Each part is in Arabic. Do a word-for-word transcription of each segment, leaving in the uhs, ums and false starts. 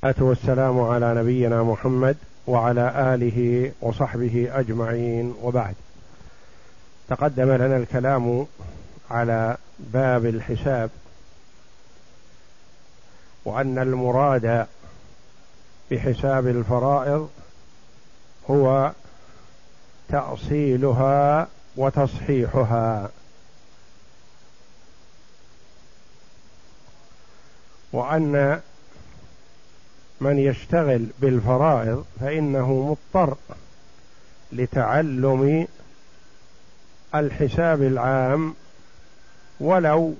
والسلام على نبينا محمد وعلى آله وصحبه أجمعين، وبعد. تقدم لنا الكلام على باب الحساب، وأن المراد بحساب الفرائض هو تأصيلها وتصحيحها، وأن من يشتغل بالفرائض فإنه مضطر لتعلم الحساب العام ولو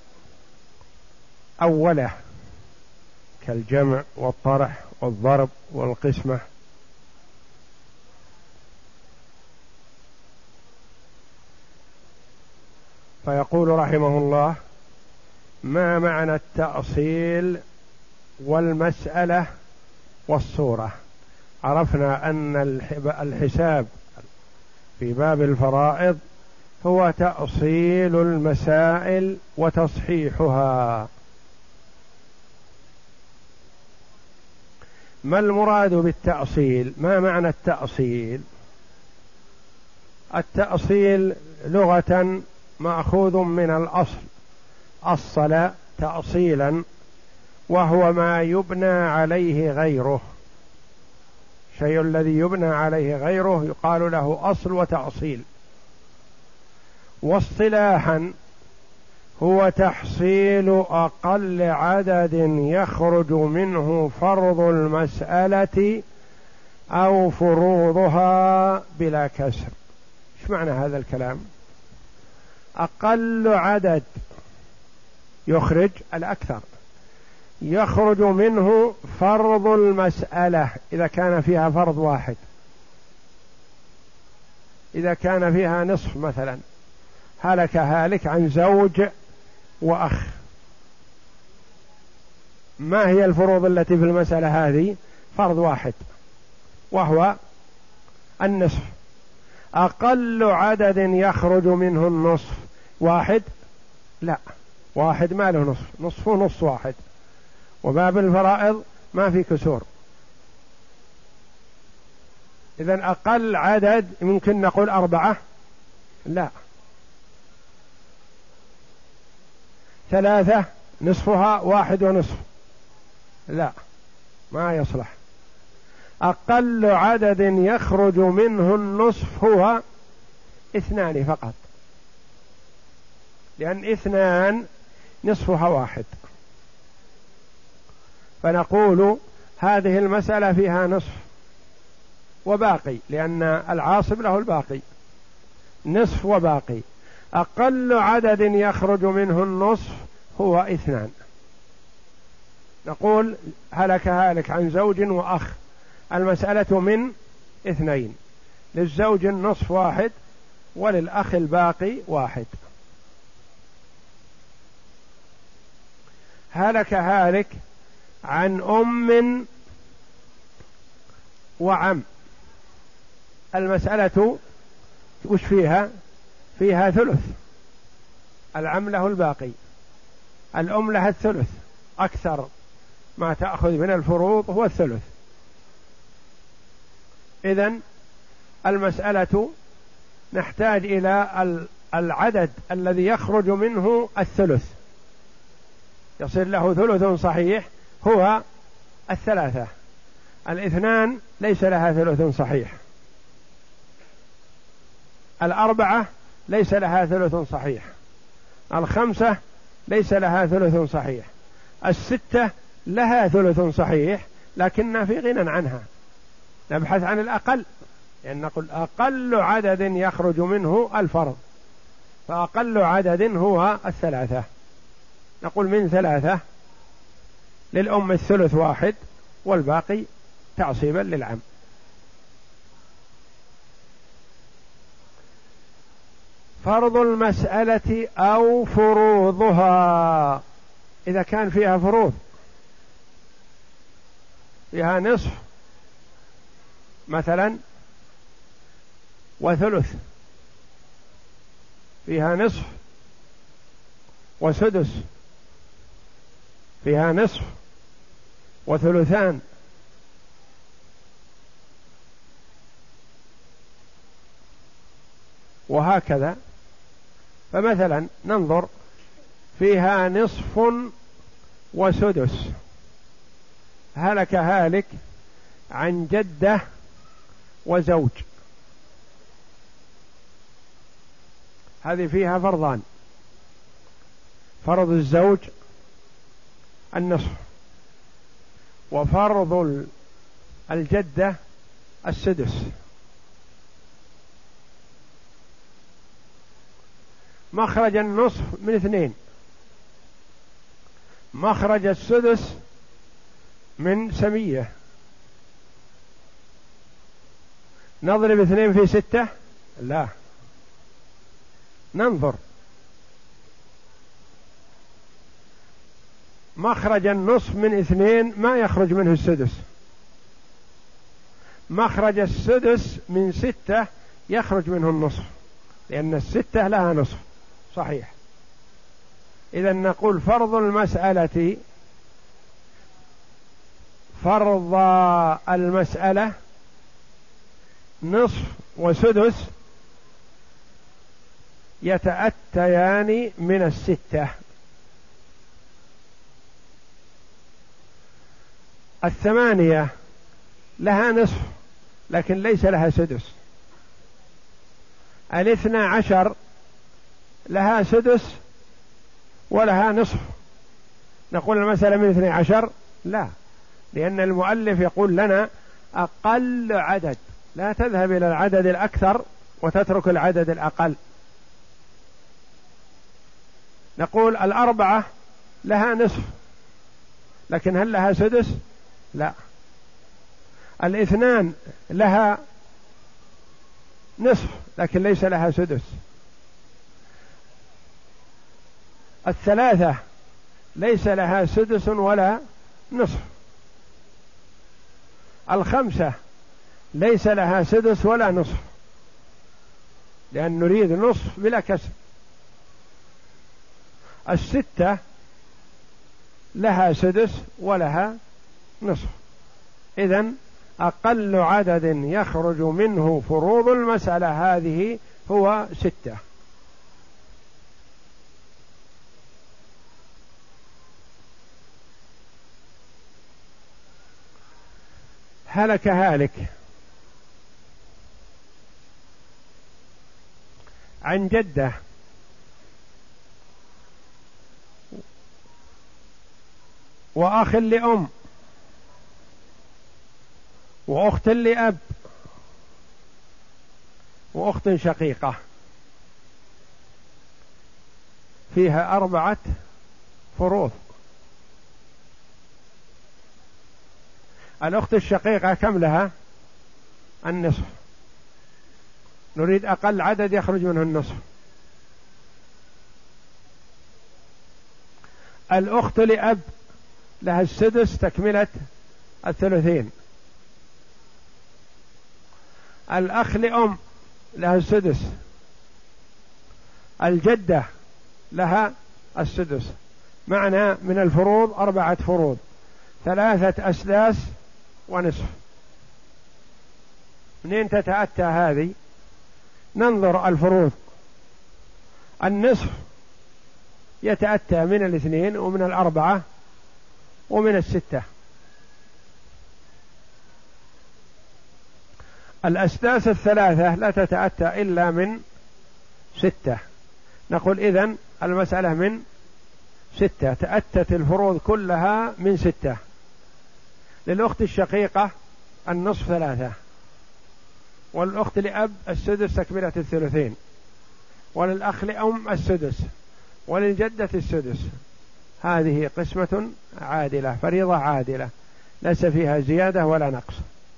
أوله، كالجمع والطرح والضرب والقسمة. فيقول رحمه الله: ما معنى التأصيل والمسألة والصورة؟ عرفنا أن الحساب في باب الفرائض هو تأصيل المسائل وتصحيحها. ما المراد بالتأصيل؟ ما معنى التأصيل؟ التأصيل لغة مأخوذ من الأصل، أصل تأصيلا، وهو ما يبنى عليه غيره. الشيء الذي يبنى عليه غيره يقال له أصل وتأصيل. واصطلاحا هو تحصيل أقل عدد يخرج منه فرض المسألة أو فروضها بلا كسر. ايش معنى هذا الكلام؟ أقل عدد يخرج الأكثر، يخرج منه فرض المسألة إذا كان فيها فرض واحد. إذا كان فيها نصف مثلا، هلك هالك عن زوج وأخ، ما هي الفروض التي في المسألة هذه؟ فرض واحد وهو النصف. أقل عدد يخرج منه النصف واحد؟ لا، واحد ما له نصف، نصفه نص واحد. وباب الفرائض ما في كسور. إذن أقل عدد ممكن نقول أربعة؟ لا. ثلاثة نصفها واحد ونصف؟ لا، ما يصلح. أقل عدد يخرج منه النصف هو اثنان فقط، لأن اثنان نصفها واحد. فنقول هذه المسألة فيها نصف وباقي، لأن العاصب له الباقي، نصف وباقي. أقل عدد يخرج منه النصف هو اثنان. نقول هلك هالك عن زوج وأخ، المسألة من اثنين، للزوج النصف واحد وللأخ الباقي واحد. هلك هالك عن أم وعم، المسألة وش فيها؟ فيها ثلث، العم له الباقي، الأم لها الثلث، أكثر ما تأخذ من الفروض هو الثلث. إذن المسألة نحتاج إلى العدد الذي يخرج منه الثلث، يصير له ثلث صحيح هو الثلاثة. الاثنان ليس لها ثلث صحيح، الأربعة ليس لها ثلث صحيح، الخمسة ليس لها ثلث صحيح، الستة لها ثلث صحيح لكننا في غنى عنها. نبحث عن الأقل، يعني نقول أقل عدد يخرج منه الفرض، فأقل عدد هو الثلاثة. نقول من ثلاثة، للأم الثلث واحد والباقي تعصيبا للعم. فرض المسألة أو فروضها، إذا كان فيها فروض، فيها نصف مثلا وثلث، فيها نصف وسدس، فيها نصف وثلثان، وهكذا. فمثلا ننظر فيها نصف وسدس، هلك هالك عن جدة وزوج، هذه فيها فرضان: فرض الزوج النصف، وفرض الجدة السدس. مخرج النصف من اثنين، مخرج السدس من سمية. نضرب اثنين في ستة؟ لا، ننظر. مخرج النصف من اثنين ما يخرج منه السدس، مخرج السدس من ستة يخرج منه النصف، لأن الستة لها نصف صحيح. إذا نقول فرض المسألة، فرض المسألة نصف وسدس يتأتيان من الستة. الثمانية لها نصف لكن ليس لها سدس. الاثنى عشر لها سدس ولها نصف، نقول المسألة من اثني عشر؟ لا، لأن المؤلف يقول لنا أقل عدد، لا تذهب إلى العدد الأكثر وتترك العدد الأقل. نقول الأربعة لها نصف لكن هل لها سدس؟ لا. الاثنان لها نصف لكن ليس لها سدس. الثلاثة ليس لها سدس ولا نصف. الخمسة ليس لها سدس ولا نصف، لأن نريد نصف بلا كسر. الستة لها سدس ولها نصف. إذن أقل عدد يخرج منه فروض المسألة هذه هو ستة. هلك هالك عن جدة وأخ لأم وأخت لأب وأخت شقيقة، فيها أربعة فروض. الأخت الشقيقة كم لها؟ النصف، نريد أقل عدد يخرج منه النصف. الأخت لأب لها السدس تكملة الثلثين. الأخ لأم لها السدس. الجدة لها السدس. معنى من الفروض أربعة فروض: ثلاثة أسداس ونصف. منين تتأتى هذه؟ ننظر الفروض. النصف يتأتى من الاثنين ومن الأربعة ومن الستة. الأسداس الثلاثة لا تتأتى إلا من ستة. نقول إذن المسألة من ستة، تأتت الفروض كلها من ستة. للأخت الشقيقة النصف ثلاثة، والأخت لأب السدس تكملة الثلثين، وللأخ لأم السدس، وللجدة السدس. هذه قسمة عادلة، فريضة عادلة ليس فيها زيادة ولا نقص.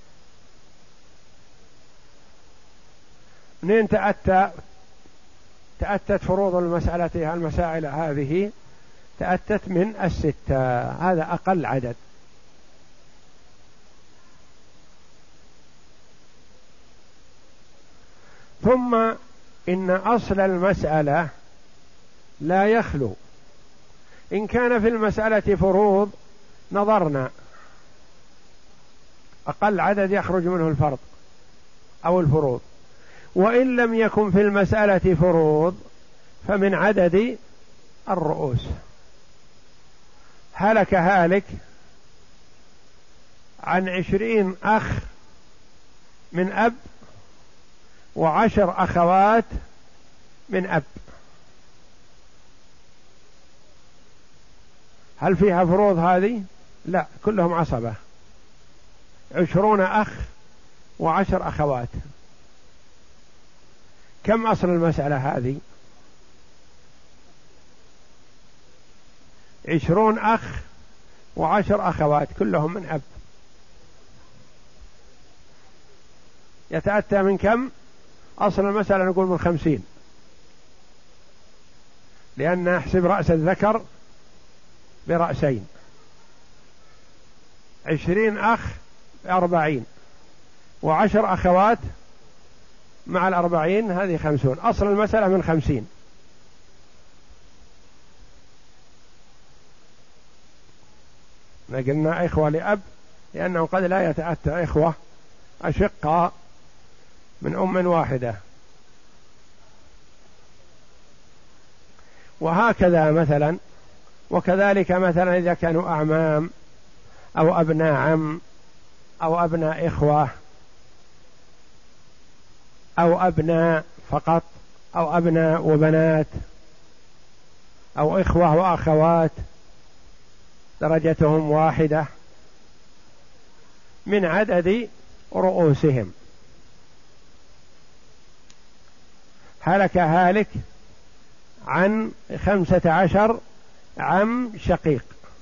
منين تأتى تأتت فروض المسألة المسائل هذه؟ تأتت من الستة، هذا أقل عدد. ثم إن أصل المسألة لا يخلو. إن كان في المسألة فروض نظرنا أقل عدد يخرج منه الفرض أو الفروض، وإن لم يكن في المسألة فروض فمن عدد الرؤوس. هلك هالك عن عشرين أخ من أب وعشر أخوات من أب، هل فيها فروض هذه؟ لا، كلهم عصبة، عشرون أخ وعشر أخوات. كم أصل المسألة هذه؟ عشرون أخ وعشر أخوات كلهم من أب، يتأتى من كم؟ أصل المسألة نقول من خمسين، لأن نحسب رأس الذكر برأسين. عشرين أخ أربعين وعشر أخوات مع الأربعين هذه خمسون، أصل المسألة من خمسين. قلنا إخوة لأب لأنه قد لا يتأتى إخوة أشقاء من أم واحدة. وهكذا مثلا، وكذلك مثلا إذا كانوا أعمام أو أبناء عم أو أبناء إخوة أو أبناء فقط أو أبناء وبنات أو إخوة وأخوات درجتهم واحدة من عدد رؤوسهم. هلك هالك عن خمسة عشر عم شقيق،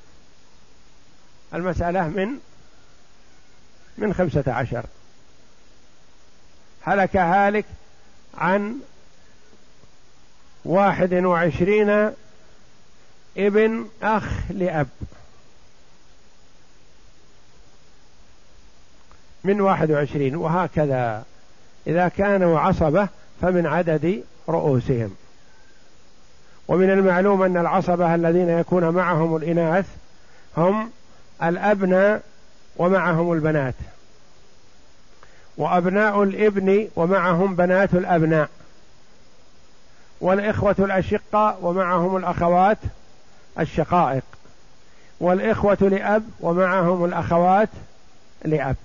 المسألة من من خمسة عشر. هلك هالك عن واحد وعشرين ابن أخ لأب، من واحد وعشرين. وهكذا إذا كانوا عصبة فمن عدد رؤوسهم. ومن المعلوم أن العصبة الذين يكون معهم الإناث هم الأبناء ومعهم البنات، وأبناء الابن ومعهم بنات الأبناء، والإخوة الأشقاء ومعهم الأخوات الشقائق، والإخوة لأب ومعهم الأخوات لأب،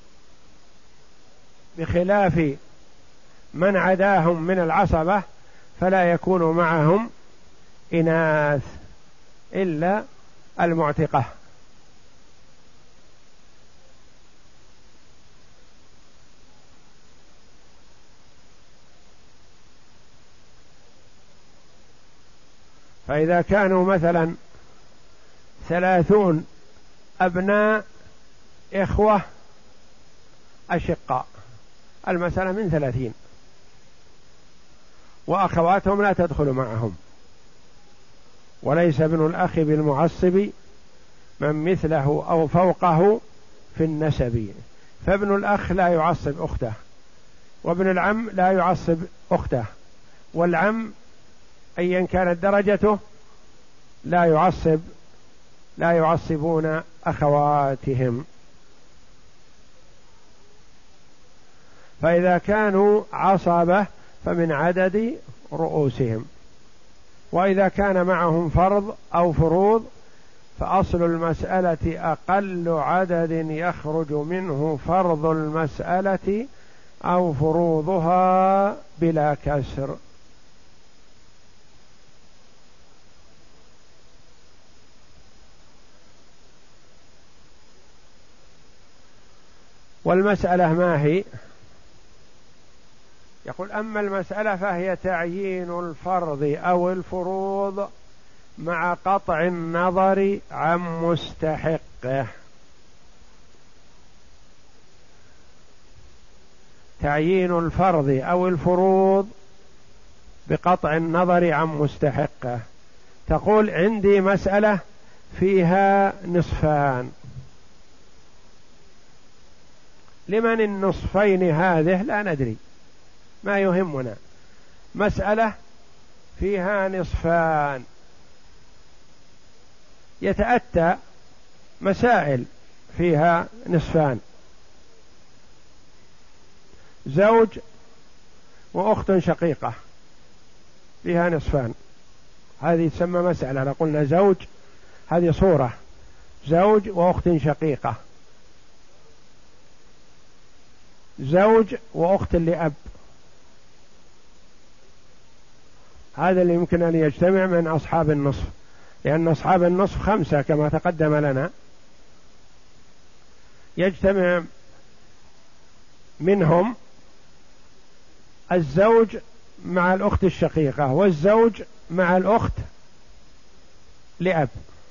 بخلاف من عداهم من العصبة فلا يكون معهم إناث إلا المعتقة. فإذا كانوا مثلا ثلاثون أبناء إخوة أشقاء، المسألة من ثلاثين، وأخواتهم لا تدخل معهم. وليس ابن الأخ بالمعصب من مثله أو فوقه في النسب، فابن الأخ لا يعصب أخته، وابن العم لا يعصب أخته، والعم أيا كانت درجته لا يعصب لا يعصبون أخواتهم. فإذا كانوا عصبة فمن عدد رؤوسهم. وإذا كان معهم فرض أو فروض فأصل المسألة أقل عدد يخرج منه فرض المسألة أو فروضها بلا كسر. والمسألة ما هي؟ يقول: أما المسألة فهي تعيين الفرض أو الفروض مع قطع النظر عن مستحقه. تعيين الفرض أو الفروض بقطع النظر عن مستحقه. تقول: عندي مسألة فيها نصفان، لمن النصفين هذه؟ لا ندري، ما يهمنا. مسألة فيها نصفان، يتأتى مسائل فيها نصفان: زوج وأخت شقيقة فيها نصفان، هذه تسمى مسألة. لو قلنا زوج هذه صورة، زوج وأخت شقيقة، زوج وأخت لأب، هذا اللي يمكن أن يجتمع من أصحاب النصف، لأن أصحاب النصف خمسة كما تقدم لنا، يجتمع منهم الزوج مع الأخت الشقيقة والزوج مع الأخت لأب،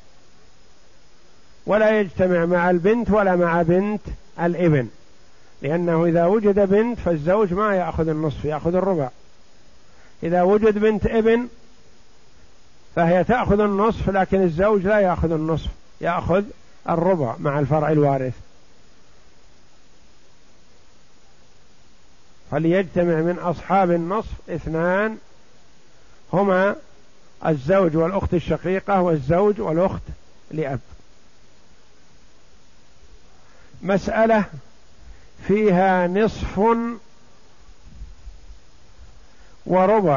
ولا يجتمع مع البنت ولا مع بنت الابن، لأنه إذا وجد بنت فالزوج ما يأخذ النصف، يأخذ الربع. إذا وجد بنت ابن فهي تأخذ النصف، لكن الزوج لا يأخذ النصف، يأخذ الربع مع الفرع الوارث. فليجتمع من أصحاب النصف اثنان هما الزوج والأخت الشقيقة والزوج والأخت لأب. مسألة فيها نصف وربع،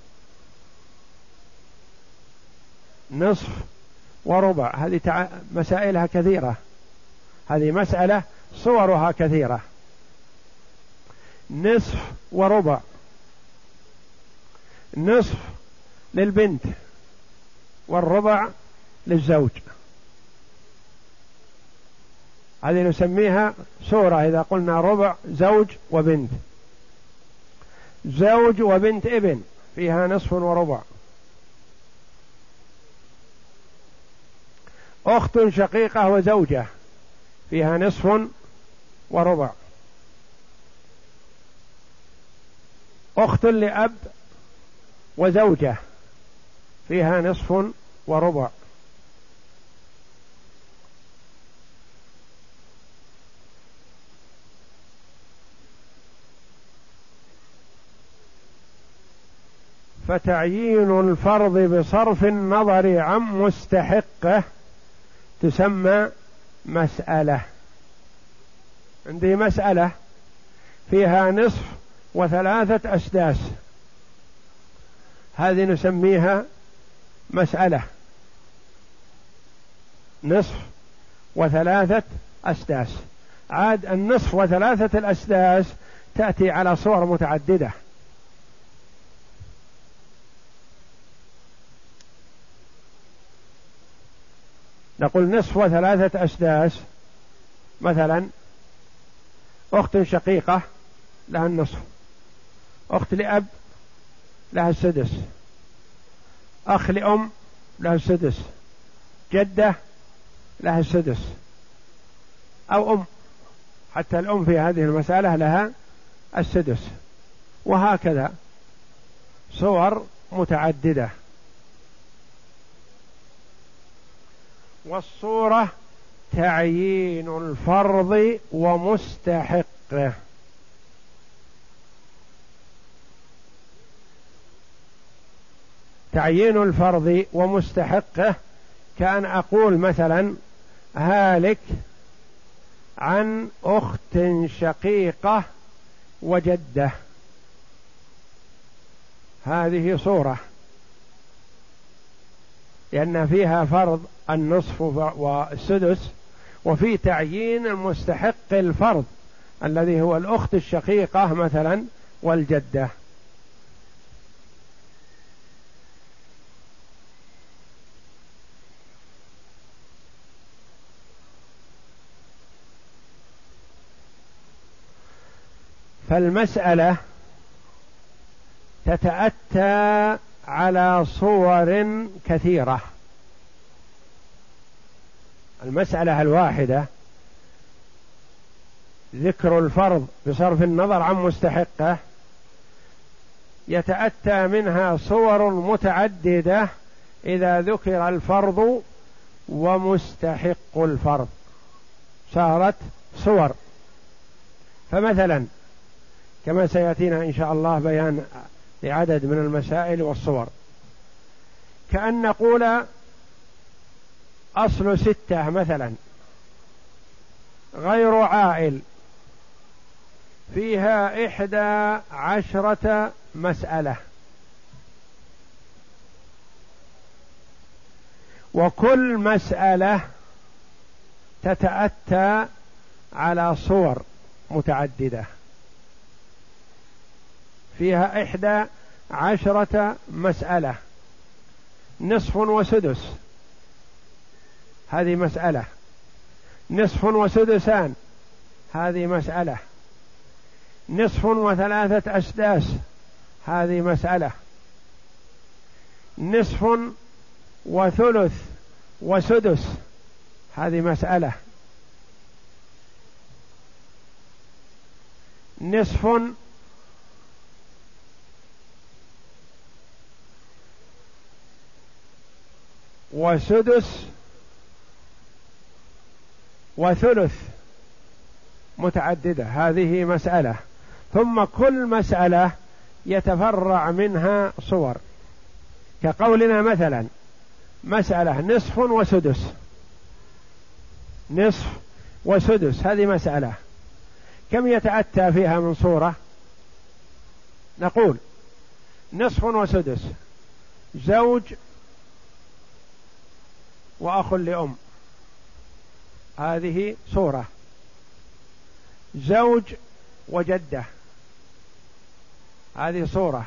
نصف وربع، هذه تع... مسائلها كثيرة، هذه مسألة صورها كثيرة. نصف وربع، نصف للبنت والربع للزوج، هذه نسميها صورة. إذا قلنا ربع زوج وبنت، زوج وبنت ابن فيها نصف وربع، أخت شقيقة وزوجة فيها نصف وربع، أخت لأب وزوجة فيها نصف وربع، فتعيين الفرض بصرف النظر عن مستحقه تسمى مسألة. عندي مسألة فيها نصف وثلاثة أسداس، هذه نسميها مسألة، نصف وثلاثة أسداس. عاد النصف وثلاثة الأسداس تأتي على صور متعددة، نقول نصف وثلاثة أسداس، مثلا أخت شقيقة لها النصف، أخت لأب لها السدس، أخ لأم لها السدس، جدة لها السدس، أو أم، حتى الأم في هذه المسألة لها السدس، وهكذا صور متعددة. والصورة تعيين الفرض ومستحقه. تعيين الفرض ومستحقه كأن أقول مثلا هالك عن أخت شقيقة وجدة، هذه صورة لأن فيها فرض النصف والسدس، وفي تعيين المستحق الفرض الذي هو الأخت الشقيقة مثلا والجدة. فالمسألة تتأتى على صور كثيرة. المسألة الواحدة ذكر الفرض بصرف النظر عن مستحقه يتأتى منها صور متعددة إذا ذكر الفرض ومستحق الفرض صارت صور. فمثلا كما سيأتينا إن شاء الله بيان لعدد من المسائل والصور، كأن نقول أصل ستة مثلا غير عائل، فيها إحدى عشرة مسألة، وكل مسألة تتأتى على صور متعددة. فيها إحدى عشرة مسألة، نصف وسدس هذه مسألة، نصف وسدسان هذه مسألة، نصف وثلاثة أسداس هذه مسألة، نصف وثلث وسدس هذه مسألة، نصف وسدس وثلث متعددة هذه مسألة. ثم كل مسألة يتفرع منها صور، كقولنا مثلا مسألة نصف وسدس، نصف وسدس هذه مسألة، كم يتأتى فيها من صورة؟ نقول نصف وسدس، زوج وأخ لأم هذه صورة، زوج وجدة هذه صورة،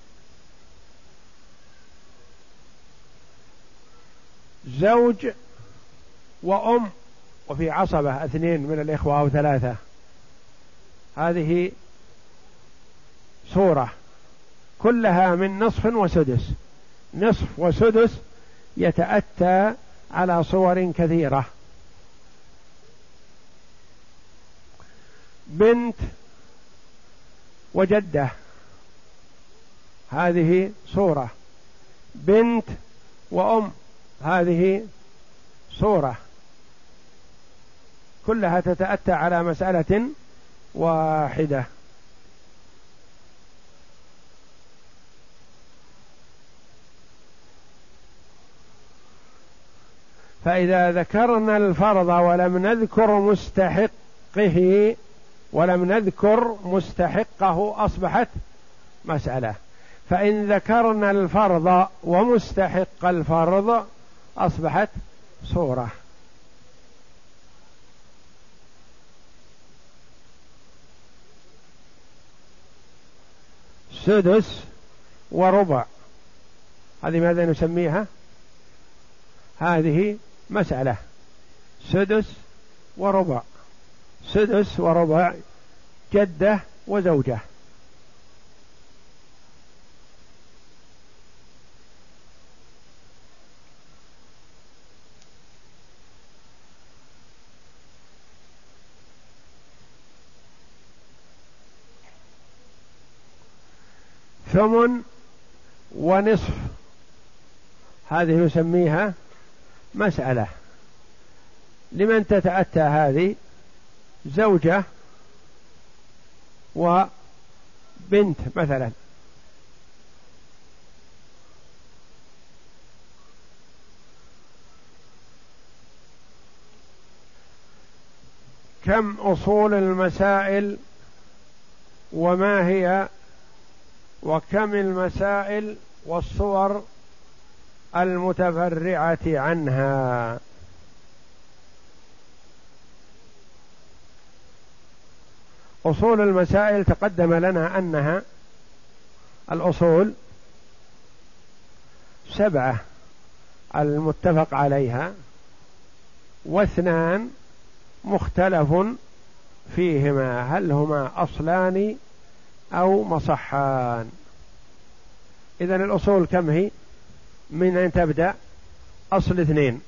زوج وأم وفي عصبة اثنين من الإخوة أو ثلاثة هذه صورة، كلها من نصف وسدس. نصف وسدس يتأتى على صور كثيرة. بنت وجدة هذه صورة، بنت وأم هذه صورة، كلها تتأتى على مسألة واحدة. فإذا ذكرنا الفرض ولم نذكر مستحقه ولم نذكر مستحقه أصبحت مسألة، فإن ذكرنا الفرض ومستحق الفرض أصبحت صورة. سدس وربع هذه ماذا نسميها؟ هذه مسألة، سدس وربع، سدس وربع جدة وزوجة. ثمن ونصف هذه نسميها مسألة. لمن تتأتى هذه؟ زوجة وبنت مثلا، كم أصول المسائل وما هي، وكم المسائل والصور المتفرعة عنها. أصول المسائل تقدم لنا أنها الأصول سبعة المتفق عليها، واثنان مختلف فيهما هل هما أصلان أو مصحان. إذن الأصول كم هي؟ من أين تبدأ؟ أصل اثنين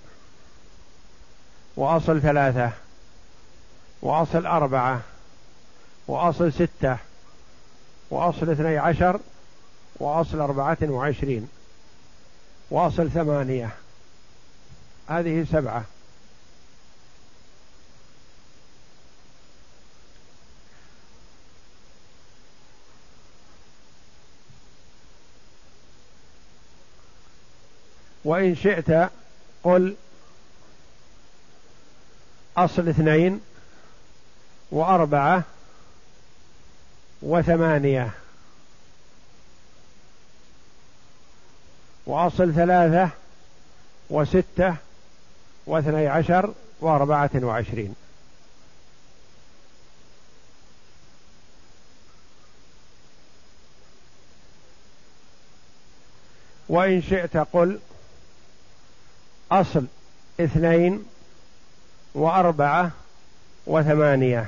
وأصل ثلاثة وأصل أربعة وأصل ستة وأصل اثني عشر وأصل أربعة وعشرين وأصل ثمانية، هذه سبعة. وإن شئت قل أصل اثنين وأربعة وثمانية، وأصل ثلاثة وستة واثني عشر وأربعة وعشرين. وإن شئت قل أصل اثنين وأربعة وثمانية،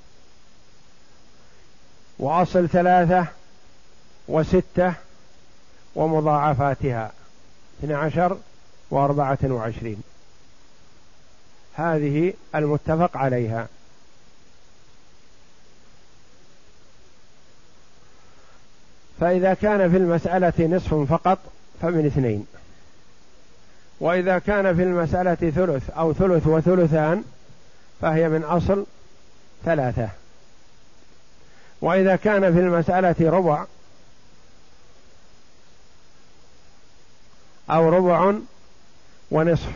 وأصل ثلاثة وستة ومضاعفاتها اثني عشر وأربعة وعشرين، هذه المتفق عليها. فإذا كان في المسألة نصف فقط فمن اثنين، وإذا كان في المسألة ثلث أو ثلث وثلثان فهي من أصل ثلاثة، وإذا كان في المسألة ربع أو ربع ونصف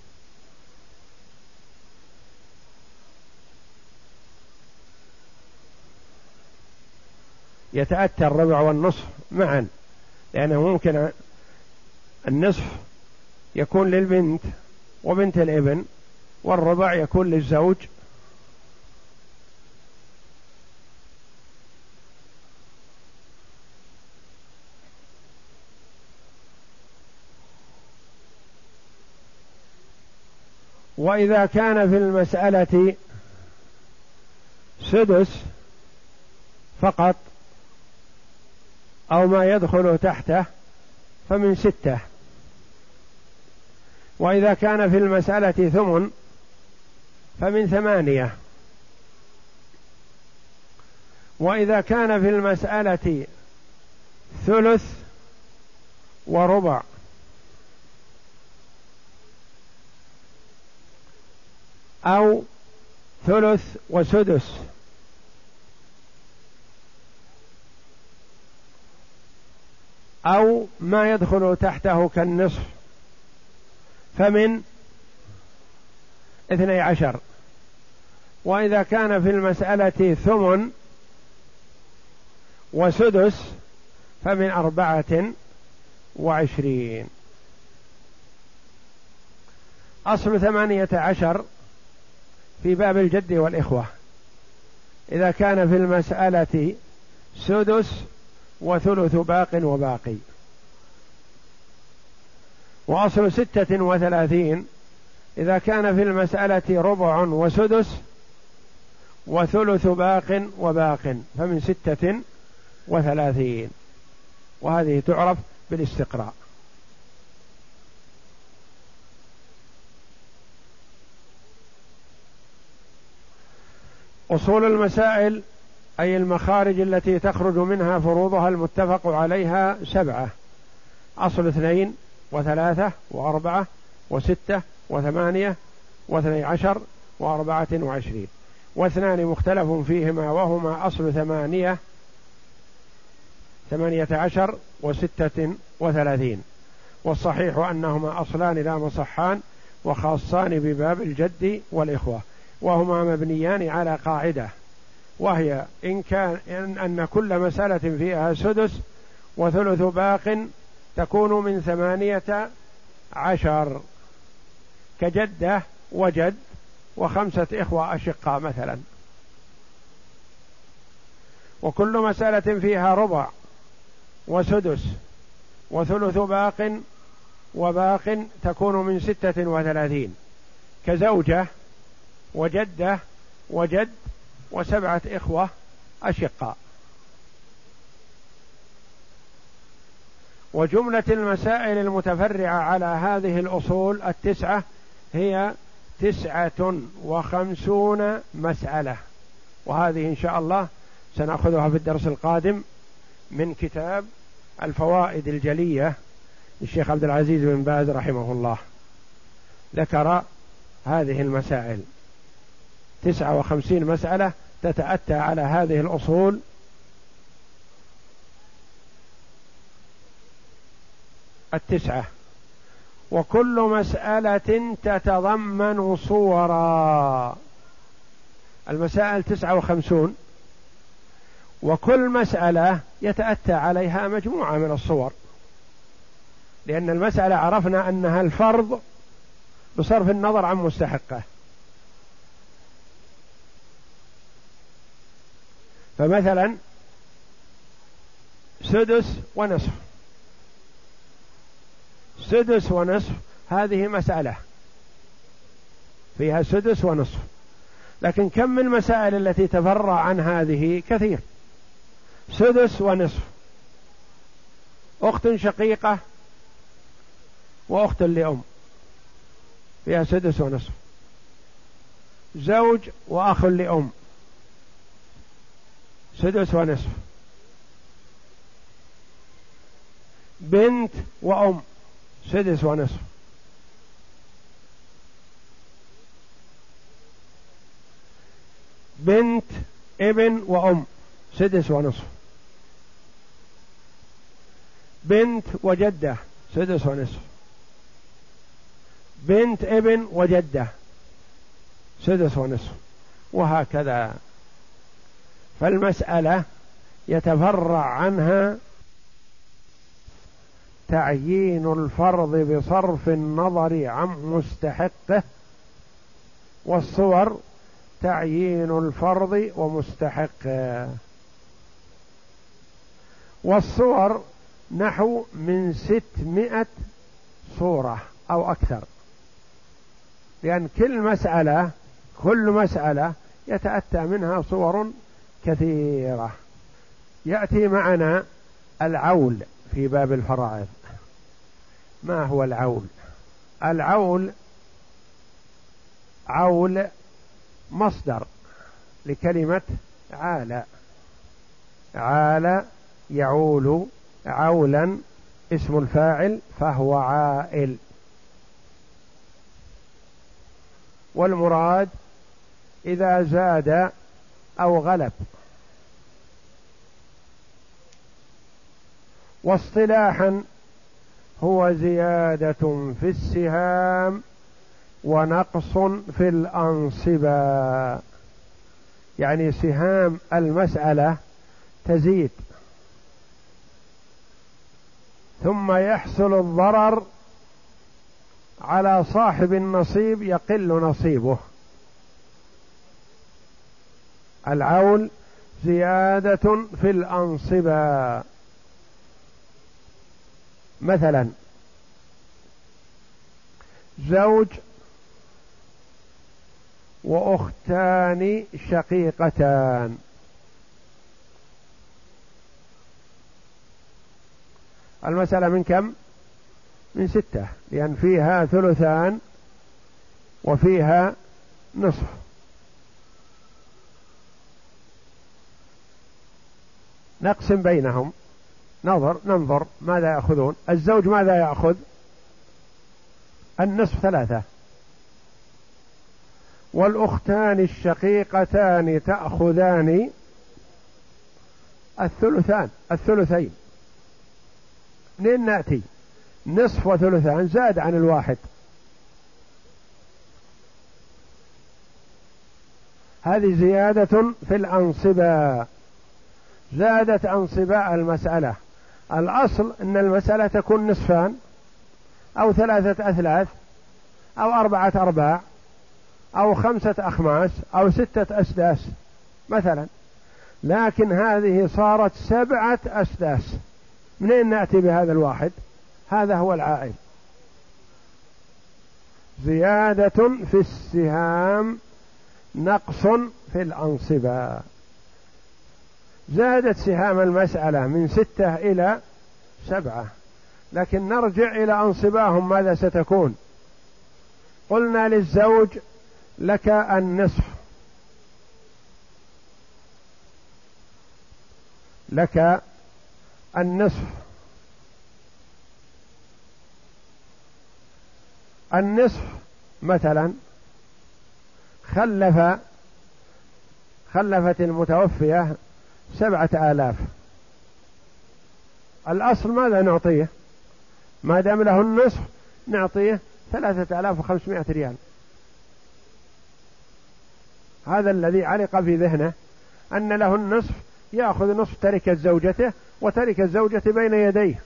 يتأتى الربع والنصف معا، لأنه ممكن النصف يكون للبنت وبنت الابن، والربع يكون للزوج وإذا كان في المسألة سدس فقط أو ما يدخل تحته فمن ستة، وإذا كان في المسألة ثمن فمن ثمانية، وإذا كان في المسألة ثلث وربع أو ثلث وسدس أو ما يدخل تحته كالنصف فمن اثني عشر، وإذا كان في المسألة ثمن وسدس فمن أربعة وعشرين. أصل ثمانية عشر في باب الجد والإخوة إذا كان في المسألة سدس وثلث باق وباقي، وأصل ستة وثلاثين إذا كان في المسألة ربع وسدس وثلث باق وباق فمن ستة وثلاثين، وهذه تعرف بالاستقراء. أصول المسائل أي المخارج التي تخرج منها فروضها المتفق عليها سبعة: أصل اثنين وثلاثة وأربعة وستة وثمانية واثني عشر وأربعة وعشرين، واثنان مختلف فيهما وهما أصل ثمانية ثمانية عشر وستة وثلاثين، والصحيح أنهما أصلان لا مصحان وخاصان بباب الجد والإخوة، وهما مبنيان على قاعدة، وهي إن كان إن, أن كل مسألة فيها سدس وثلث باق تكون من ثمانية عشر، كجدة وجد وخمسة إخوة أشقاء مثلا. وكل مسألة فيها ربع وسدس وثلث باق وباق تكون من ستة وثلاثين، كزوجة وجدة وجد وسبعة إخوة أشقاء. وجملة المسائل المتفرعة على هذه الأصول التسعة هي تسعة وخمسون مسألة، وهذه إن شاء الله سنأخذها في الدرس القادم من كتاب الفوائد الجلية للشيخ عبد العزيز بن باز رحمه الله. ذكر هذه المسائل تسعة وخمسين مسألة تتأتى على هذه الأصول التسعة، وكل مسألة تتضمن صورا. المسائل تسعة وخمسون، وكل مسألة يتأتى عليها مجموعة من الصور، لأن المسألة عرفنا أنها الفرض بصرف النظر عن مستحقه. فمثلا سدس ونصف، سدس ونصف هذه مسألة فيها سدس ونصف، لكن كم من المسائل التي تفرع عن هذه كثير. سدس ونصف، أخت شقيقة وأخت لأم فيها سدس ونصف، زوج وأخ لأم سدس ونصف، بنت وأم سدس ونصف، بنت ابن وأم سدس ونصف، بنت وجدة سدس ونصف، بنت ابن وجدة سدس ونصف، وهكذا. فالمسألة يتفرع عنها تعيين الفرض بصرف النظر عن مستحقه، والصور تعيين الفرض ومستحقه. والصور نحو من ستمائة صورة أو أكثر، لأن كل مسألة كل مسألة يتأتى منها صور كثيرة. يأتي معنا العول في باب الفرائض. ما هو العول؟ العول عول مصدر لكلمة عال، عال يعول عولا اسم الفاعل فهو عائل، والمراد إذا زاد أو غلب. واصطلاحا هو زيادة في السهام ونقص في الأنصبة، يعني سهام المسألة تزيد ثم يحصل الضرر على صاحب النصيب يقل نصيبه. العول زيادة في الأنصبة. مثلا زوج وأختان شقيقتان، المسألة من كم؟ من ستة، لأن فيها ثلثان وفيها نصف. نقسم بينهم، نظر ننظر ماذا يأخذون. الزوج ماذا يأخذ؟ النصف ثلاثة، والأختان الشقيقتان تأخذان الثلثان الثلثين. منين نأتي؟ نصف وثلثان زاد عن الواحد، هذه زيادة في الأنصبة، زادت أنصباء المسألة. الأصل أن المسألة تكون نصفان أو ثلاثة أثلاث أو أربعة أرباع أو خمسة أخماس أو ستة أسداس مثلا، لكن هذه صارت سبعة أسداس. منين نأتي بهذا الواحد؟ هذا هو العائل. زيادة في السهام نقص في الأنصبة. زادت سهام المسألة من ستة إلى سبعة، لكن نرجع إلى أنصباهم ماذا ستكون؟ قلنا للزوج لك النصف، لك النصف، النصف مثلا خلف خلفت المتوفية سبعة آلاف، الأصل ماذا نعطيه؟ ما دام له النصف نعطيه ثلاثة آلاف وخمسمائة ريال. هذا الذي علق في ذهنه أن له النصف يأخذ نصف تركة زوجته، وتركة زوجة بين يديه،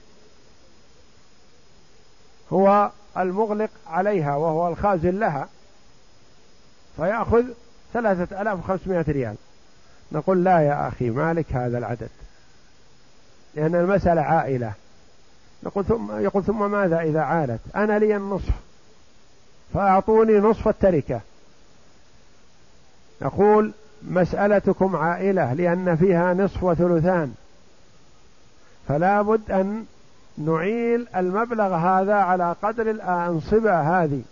هو المغلق عليها وهو الخازن لها، فيأخذ ثلاثة آلاف وخمسمائة ريال. نقول لا يا أخي، مالك هذا العدد، لأن المسألة عائلة. نقول ثم يقول ثم ماذا إذا عالت؟ أنا لي النصف فأعطوني نصف التركة. نقول مسألتكم عائلة لأن فيها نصف وثلثان، فلا بد أن نعيل المبلغ هذا على قدر الأنصبة هذه،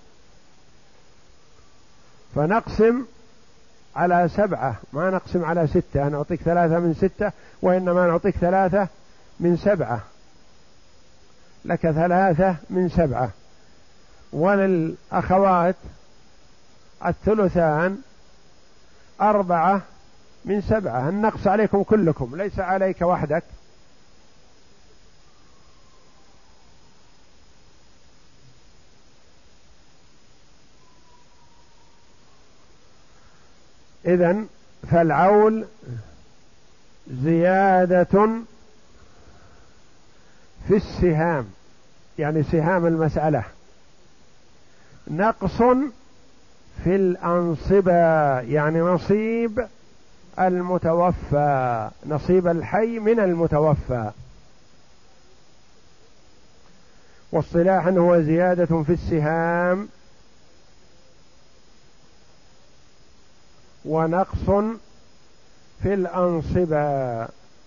فنقسم على سبعة، ما نقسم على ستة نعطيك ثلاثة من ستة، وإنما نعطيك ثلاثة من سبعة، لك ثلاثة من سبعة. وللأخوات الثلثان أربعة من سبعة. النقص عليكم كلكم، ليس عليك وحدك. إذن فالعول زيادة في السهام، يعني سهام المسألة، نقص في الأنصبة، يعني نصيب المتوفى، نصيب الحي من المتوفى. واصطلاحا هو زيادة في السهام ونقص في الأنصبة.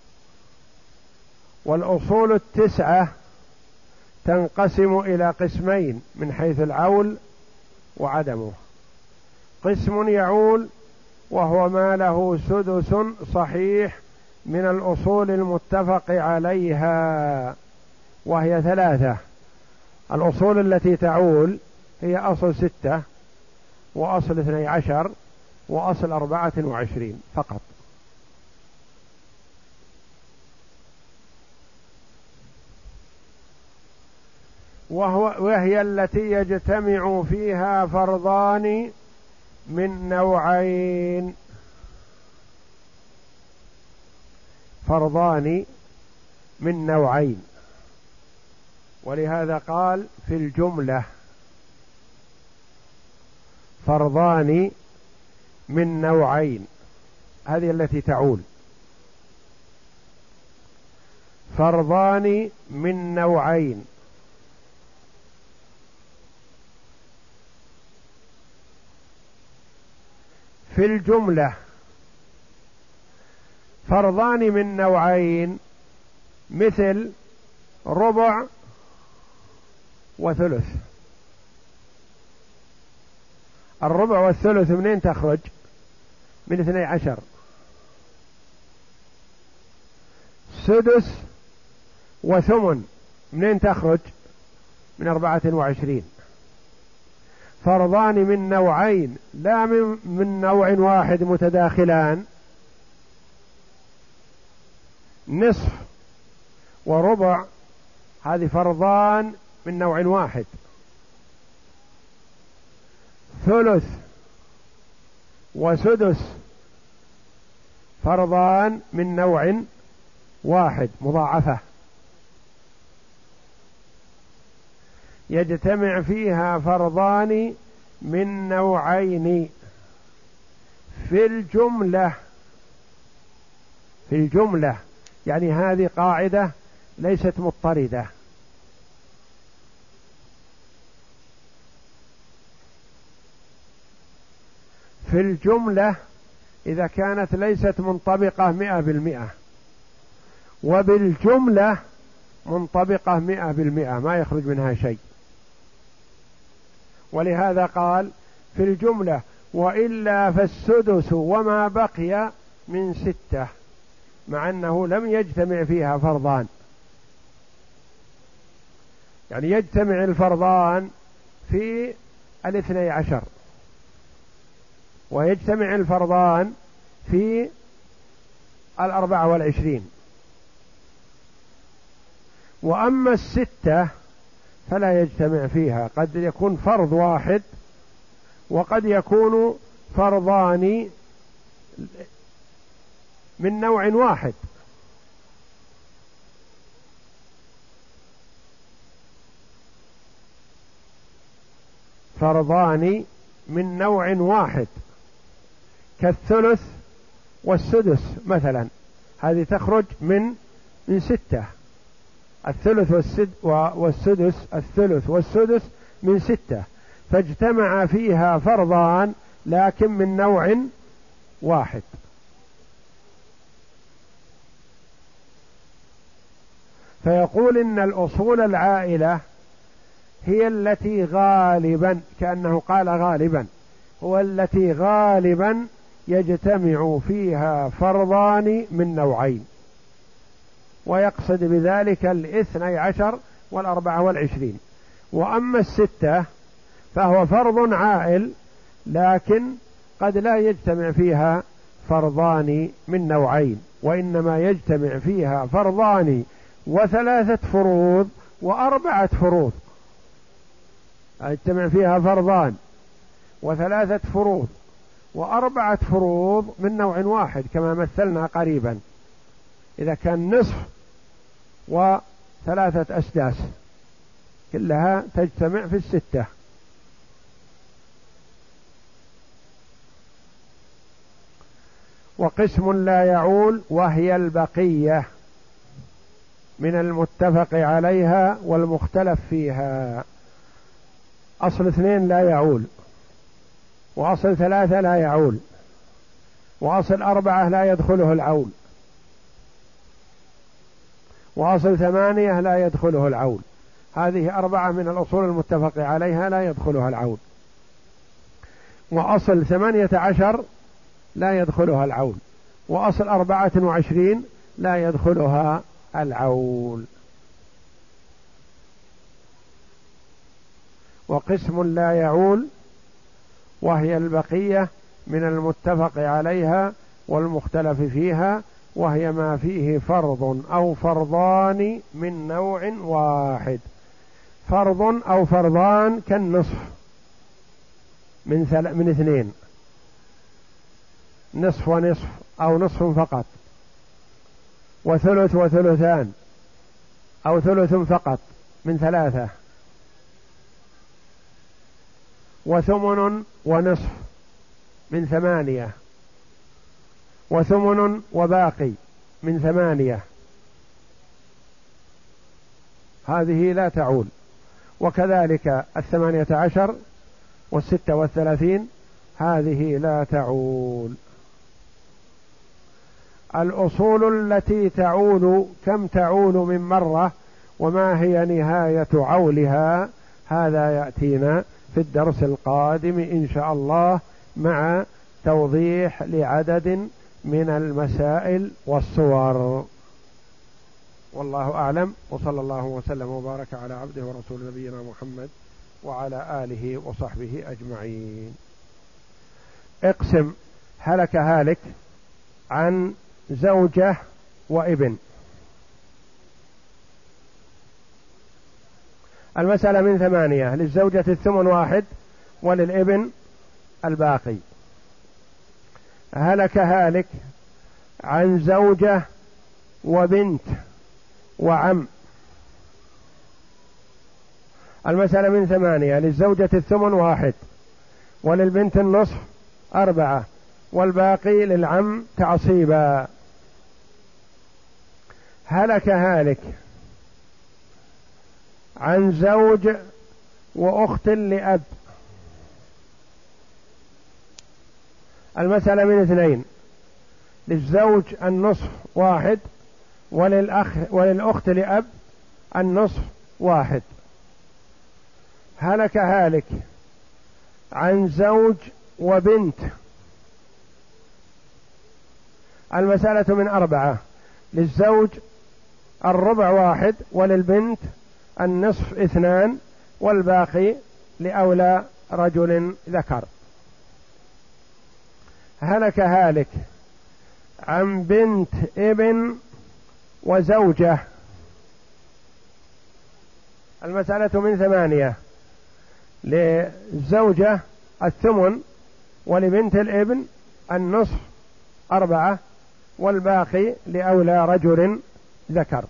والأصول التسعة تنقسم إلى قسمين من حيث العول وعدمه. قسم يعول وهو ما له سدس صحيح من الأصول المتفق عليها، وهي ثلاثة. الأصول التي تعول هي أصل ستة وأصل اثني عشر وأصل أربعة وعشرين فقط. وهو وهي التي يجتمع فيها فرضان من نوعين، فرضان من نوعين. ولهذا قال في الجملة فرضان من نوعين، هذه التي تعول. فرضان من نوعين، في الجملة فرضان من نوعين مثل ربع وثلث. الربع والثلث منين تخرج؟ من اثني عشر. سدس وثمن منين تخرج؟ من أربعة وعشرين. فرضان من نوعين لا من, من نوع واحد متداخلان. نصف وربع هذه فرضان من نوع واحد. ثلث وسدس فرضان من نوع واحد مضاعفة، يجتمع فيها فرضان من نوعين في الجملة. في الجملة يعني هذه قاعدة ليست مضطردة. في الجملة إذا كانت ليست منطبقة مئة بالمئة، وبالجملة منطبقة مئة بالمئة ما يخرج منها شيء. ولهذا قال في الجملة وإلا فالسدس وما بقي من ستة، مع أنه لم يجتمع فيها فرضان. يعني يجتمع الفرضان في الاثني عشر، ويجتمع الفرضان في الأربعة والعشرين. وأما الستة فلا يجتمع فيها، قد يكون فرض واحد وقد يكون فرضان من نوع واحد، فرضان من نوع واحد كالثلث والسدس مثلا، هذه تخرج من من ستة. الثلث والسد والسدس الثلث والسدس من ستة، فاجتمع فيها فرضان لكن من نوع واحد. فيقول إن الأصول العائلة هي التي غالبا، كأنه قال غالبا، هو التي غالبا يجتمع فيها فرضان من نوعين، ويقصد بذلك الاثني عشر والأربعة والعشرين. وأما الستة فهو فرض عائل لكن قد لا يجتمع فيها فرضان من نوعين، وإنما يجتمع فيها فرضان وثلاثة فروض وأربعة فروض، يجتمع فيها فرضان وثلاثة فروض وأربعة فروض من نوع واحد كما مثلنا قريبا، إذا كان نصف وثلاثة أسداس كلها تجتمع في الستة. وقسم لا يعول وهي البقية من المتفق عليها والمختلف فيها. أصل اثنين لا يعول، وأصل ثلاثة لا يعول، وأصل أربعة لا يدخله العول، وأصل ثمانية لا يدخله العول. هذه أربعة من الأصول المتفق عليها لا يدخلها العول. وأصل ثمانية عشر لا يدخلها العول، وأصل أربعة وعشرين لا يدخلها العول. وقسم لا يعول وهي البقية من المتفق عليها والمختلف فيها، وهي ما فيه فرض أو فرضان من نوع واحد. فرض أو فرضان كالنصف من ثل... من اثنين، نصف ونصف أو نصف فقط، وثلث وثلثان أو ثلث فقط من ثلاثة، وثمن ونصف من ثمانية، وثمن وباقي من ثمانية، هذه لا تعول. وكذلك الثمانية عشر والستة والثلاثين هذه لا تعول. الأصول التي تعول كم تعول من مرة، وما هي نهاية عولها، هذا يأتينا في الدرس القادم إن شاء الله مع توضيح لعدد من المسائل والصور. والله أعلم، وصلى الله وسلم وبارك على عبده ورسول نبينا محمد وعلى آله وصحبه أجمعين. اقسم هلك هالك عن زوجة وابن. المسألة من ثمانية، للزوجة الثمن واحد وللابن الباقي. هلك هالك عن زوجة وبنت وعم. المسألة من ثمانية، للزوجة الثمن واحد وللبنت النصف أربعة والباقي للعم تعصيبا. هلك هالك عن زوج وأخت لأب. المسألة من اثنين، للزوج النصف واحد وللأخ وللأخت لأب النصف واحد. هلك هالك عن زوج وبنت. المسألة من أربعة، للزوج الربع واحد وللبنت النصف اثنان والباقي لأولى رجل ذكر. هلك هالك عن بنت ابن وزوجة. المسألة من ثمانية، للزوجة الثمن ولبنت الابن النصف أربعة والباقي لأولى رجل ذكر.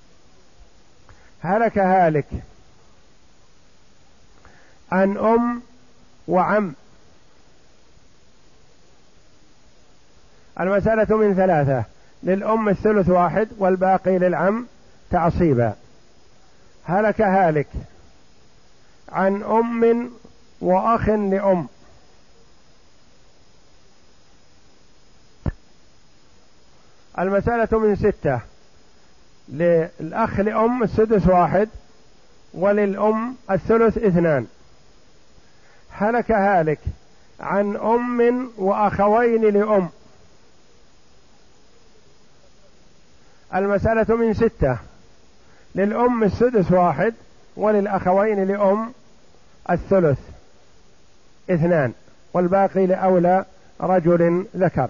هلك هالك عن أم وعم. المسألة من ثلاثة: للأم الثلث واحد والباقي للعم تعصيبا. هلك هالك عن أم وأخ لأم. المسألة من ستة: للأخ لأم السدس واحد وللأم الثلث اثنان. هلك هالك عن أم وأخوين لأم. المسألة من ستة: للأم السدس واحد وللأخوين لأم الثلث اثنان والباقي لأولى رجل ذكر.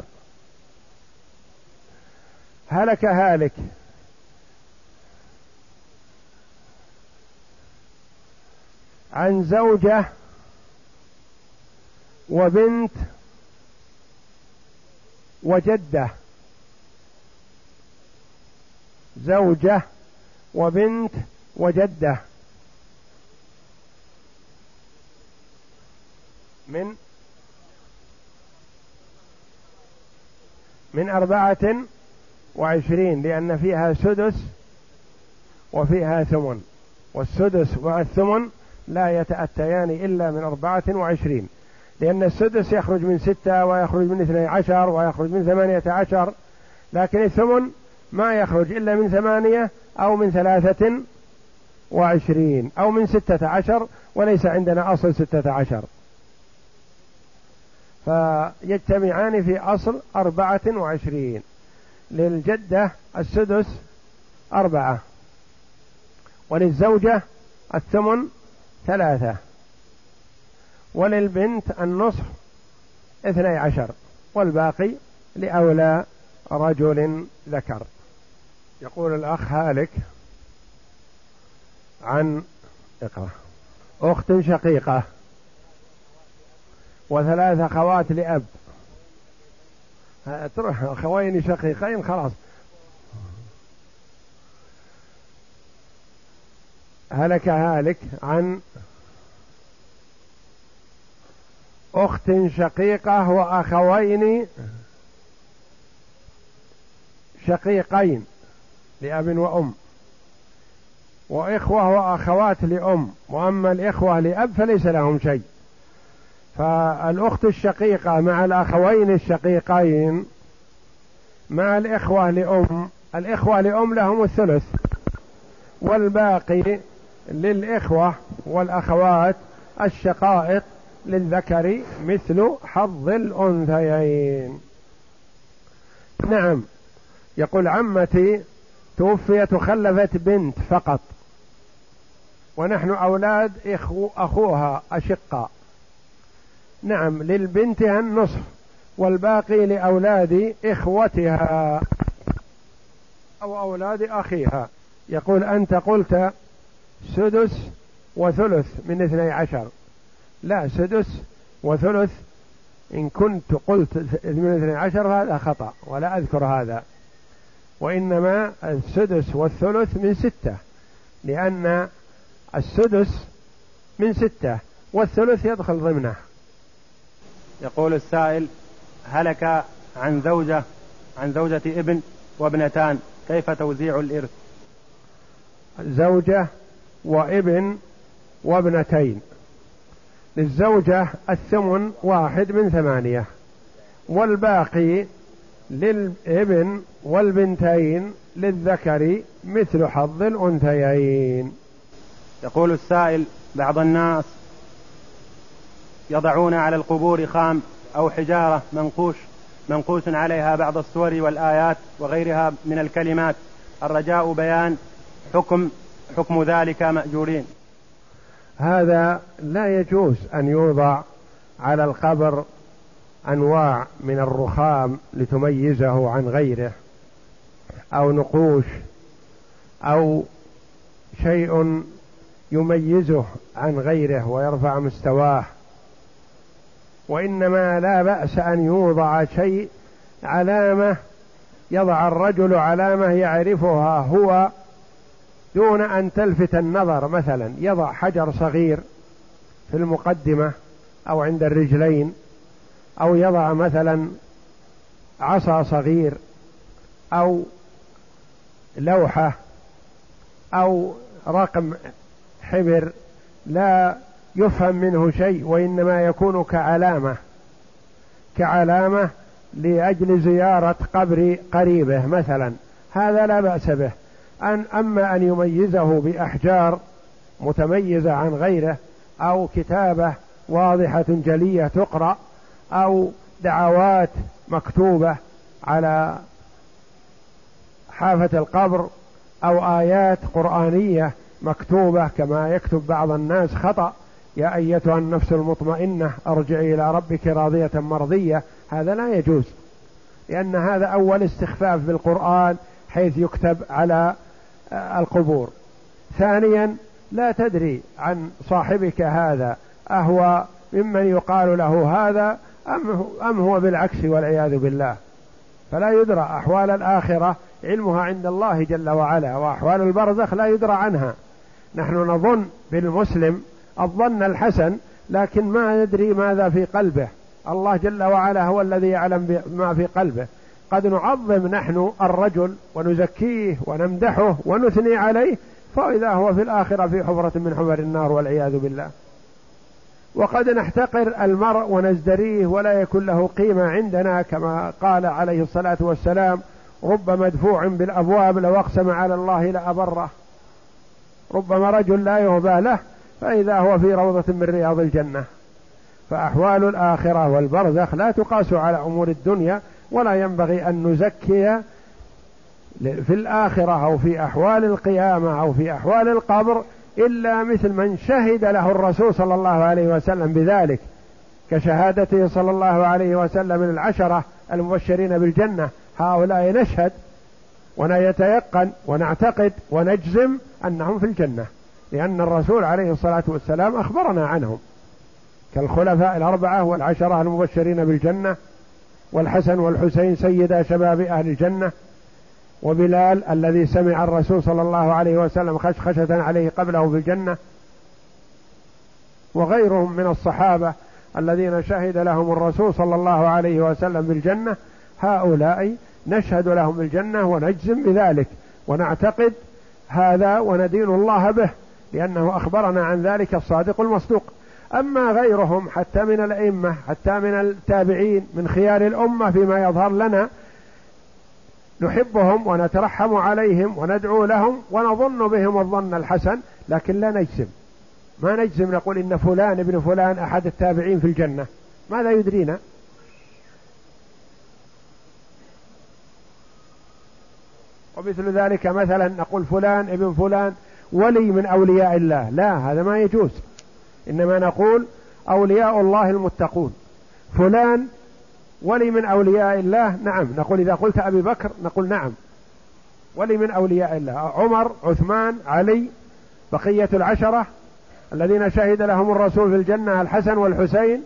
هلك هالك عن زوجة وبنت وجدة. زوجة وبنت وجدة من من أربعة وعشرين، لأن فيها سدس وفيها ثمن، والسدس مع الثمن لا يتأتيان إلا من أربعة وعشرين، لأن السدس يخرج من ستة ويخرج من اثني عشر ويخرج من ثمانية عشر، لكن الثمن ما يخرج إلا من ثمانية أو من ثلاثة وعشرين أو من ستة عشر، وليس عندنا أصل ستة عشر، فيجتمعان في أصل أربعة وعشرين. للجدة السدس أربعة، وللزوجة الثمن ثلاثة، وللبنت النصف اثني عشر، والباقي لأولى رجل ذكر. يقول الأخ هالك عن اقرأ أخت شقيقة وثلاث أخوات لأب. تروح أخوين شقيقين خلاص. هلك هالك عن أخت شقيقة وأخوين شقيقين لأب وأم، وإخوة وأخوات لأم، وأما الإخوة لأب فليس لهم شيء. فالأخت الشقيقة مع الأخوين الشقيقين مع الإخوة لأم، الإخوة لأم لهم الثلث، والباقي للإخوة والأخوات الشقائق للذكر مثل حظ الأنثيين. نعم. يقول عمتي توفيت وخلفت بنت فقط، ونحن أولاد إخو أخوها أشقاء. نعم، للبنتها النصف والباقي لأولاد إخوتها أو أولاد أخيها. يقول أنت قلت سدس وثلث من اثني عشر. لا، سدس وثلث إن كنت قلت من اثني عشر هذا خطأ، ولا أذكر هذا، وإنما السدس والثلث من ستة، لأن السدس من ستة والثلث يدخل ضمنه. يقول السائل: هلك عن زوجة عن زوجة ابن وابنتان، كيف توزيع الإرث؟ زوجة وابن وابنتين. للزوجة الثمن واحد من ثمانية، والباقي للابن والبنتين للذكر مثل حظ الأنثيين. يقول السائل: بعض الناس يضعون على القبور خام أو حجارة منقوش منقوش عليها بعض السور والآيات وغيرها من الكلمات، الرجاء بيان حكم حكم ذلك مأجورين. هذا لا يجوز أن يوضع على القبر أنواع من الرخام لتميزه عن غيره، أو نقوش أو شيء يميزه عن غيره ويرفع مستواه، وإنما لا بأس أن يوضع شيء علامة يضع الرجل علامة يعرفها هو دون أن تلفت النظر، مثلا يضع حجر صغير في المقدمة أو عند الرجلين، أو يضع مثلا عصا صغير أو لوحة أو رقم حبر لا يفهم منه شيء، وإنما يكون كعلامة كعلامة لأجل زيارة قبر قريبه مثلا، هذا لا بأس به. أن أما أن يميزه بأحجار متميزة عن غيره، أو كتابة واضحة جلية تقرأ، أو دعوات مكتوبة على حافة القبر، أو آيات قرآنية مكتوبة كما يكتب بعض الناس خطأ: يا أيتها النفس المطمئنة ارجعي إلى ربك راضية مرضية، هذا لا يجوز، لأن هذا أول استخفاف بالقرآن حيث يكتب على القبور. ثانيا لا تدري عن صاحبك هذا أهو ممن يقال له هذا أم هو بالعكس والعياذ بالله، فلا يدرى. أحوال الآخرة علمها عند الله جل وعلا، وأحوال البرزخ لا يدرى عنها. نحن نظن بالمسلم الظن الحسن، لكن ما ندري ماذا في قلبه. الله جل وعلا هو الذي يعلم ما في قلبه. قد نعظم نحن الرجل ونزكيه ونمدحه ونثني عليه، فإذا هو في الآخرة في حفرة من حفر النار والعياذ بالله. وقد نحتقر المرء ونزدريه ولا يكون له قيمة عندنا، كما قال عليه الصلاة والسلام: رب مدفوع بالأبواب لو أقسم على الله لأبره. ربما رجل لا يهبى له فإذا هو في روضة من رياض الجنة. فأحوال الآخرة والبرزخ لا تقاس على أمور الدنيا، ولا ينبغي أن نزكي في الآخرة أو في أحوال القيامة أو في أحوال القبر إلا مثل من شهد له الرسول صلى الله عليه وسلم بذلك، كشهادته صلى الله عليه وسلم للعشرة المبشرين بالجنة. هؤلاء نشهد ونتيقن ونعتقد ونجزم أنهم في الجنة، لأن الرسول عليه الصلاة والسلام أخبرنا عنهم، كالخلفاء الأربعة والعشرة المبشرين بالجنة، والحسن والحسين سيدا شباب أهل الجنة، وبلال الذي سمع الرسول صلى الله عليه وسلم خشخشة عليه قبله في الجنة، وغيرهم من الصحابة الذين شهد لهم الرسول صلى الله عليه وسلم بالجنة. هؤلاء نشهد لهم الجنة ونجزم بذلك ونعتقد هذا وندين الله به، لأنه أخبرنا عن ذلك الصادق المصدوق. أما غيرهم حتى من الأئمة حتى من التابعين من خيار الأمة فيما يظهر لنا نحبهم ونترحم عليهم وندعو لهم ونظن بهم الظن الحسن، لكن لا نجزم، ما نجزم نقول إن فلان ابن فلان أحد التابعين في الجنة، ماذا يدرينا؟ ومثل ذلك مثلا نقول فلان ابن فلان ولي من أولياء الله، لا، هذا ما يجوز. إنما نقول أولياء الله المتقون. فلان ولي من أولياء الله، نعم، نقول إذا قلت أبي بكر نقول نعم ولي من أولياء الله، عمر، عثمان، علي، بقية العشرة الذين شهد لهم الرسول في الجنة، الحسن والحسين،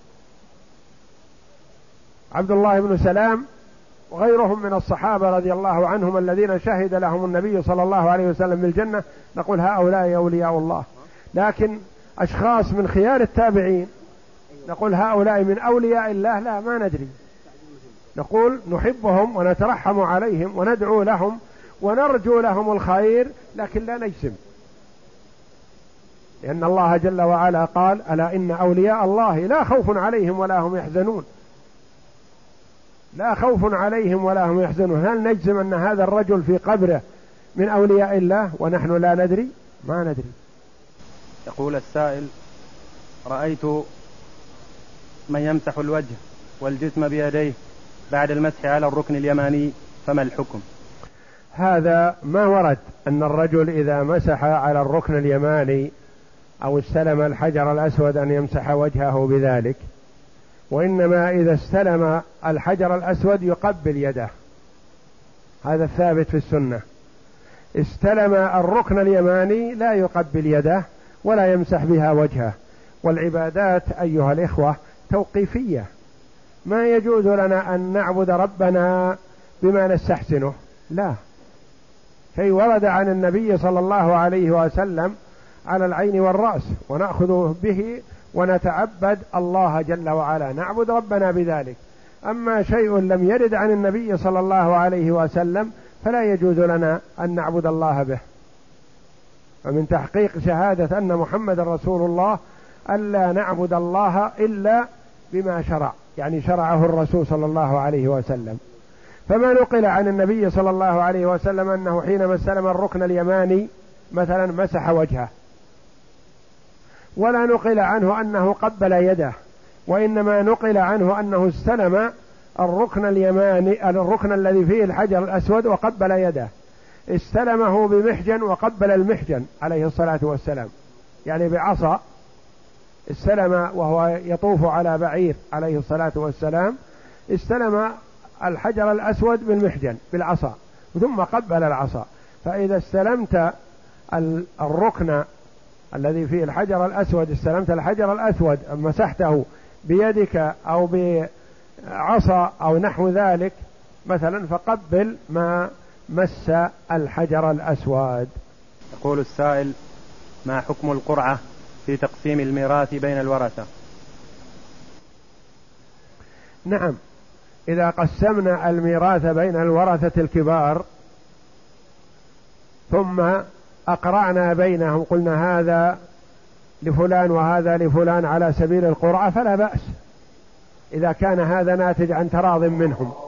عبد الله بن سلام، وغيرهم من الصحابة رضي الله عنهم الذين شهد لهم النبي صلى الله عليه وسلم بالجنة، نقول هؤلاء أولياء الله. لكن أشخاص من خيار التابعين نقول هؤلاء من أولياء الله، لا، ما ندري. نقول نحبهم ونترحم عليهم وندعو لهم ونرجو لهم الخير، لكن لا نجزم، لأن الله جل وعلا قال: ألا إن أولياء الله لا خوف عليهم ولا هم يحزنون. لا خوف عليهم ولا هم يحزنون. هل نجزم أن هذا الرجل في قبره من أولياء الله ونحن لا ندري؟ ما ندري. يقول السائل: رأيت من يمسح الوجه والجسم بيديه بعد المسح على الركن اليماني، فما الحكم؟ هذا ما ورد أن الرجل إذا مسح على الركن اليماني أو استلم الحجر الأسود أن يمسح وجهه بذلك، وإنما إذا استلم الحجر الأسود يقبل يده، هذا الثابت في السنة. استلم الركن اليماني لا يقبل يده ولا يمسح بها وجهه. والعبادات أيها الإخوة توقيفية، ما يجوز لنا أن نعبد ربنا بما نستحسنه، لا، شيء ورد عن النبي صلى الله عليه وسلم على العين والرأس، ونأخذ به ونتعبد الله جل وعلا، نعبد ربنا بذلك. أما شيء لم يرد عن النبي صلى الله عليه وسلم فلا يجوز لنا أن نعبد الله به. ومن تحقيق شهادة أن محمد رسول الله ألا نعبد الله إلا بما شرع، يعني شرعه الرسول صلى الله عليه وسلم. فما نقل عن النبي صلى الله عليه وسلم أنه حينما استلم الركن اليماني مثلا مسح وجهه، ولا نقل عنه أنه قبل يده، وإنما نقل عنه أنه استلم الركن اليماني الركن الذي فيه الحجر الأسود وقبل يده، استلمه بمحجن وقبل المحجن عليه الصلاة والسلام، يعني بعصا استلم وهو يطوف على بعير عليه الصلاة والسلام، استلم الحجر الأسود بالمحجن بالعصا ثم قبل العصا. فإذا استلمت الركن الذي فيه الحجر الأسود، استلمت الحجر الأسود مسحته بيدك أو بعصا أو نحو ذلك مثلا، فقبل ما مس الحجر الأسود. يقول السائل: ما حكم القرعة في تقسيم الميراث بين الورثة؟ نعم، إذا قسمنا الميراث بين الورثة الكبار ثم أقرعنا بينهم، قلنا هذا لفلان وهذا لفلان على سبيل القرعة، فلا بأس إذا كان هذا ناتج عن تراض منهم.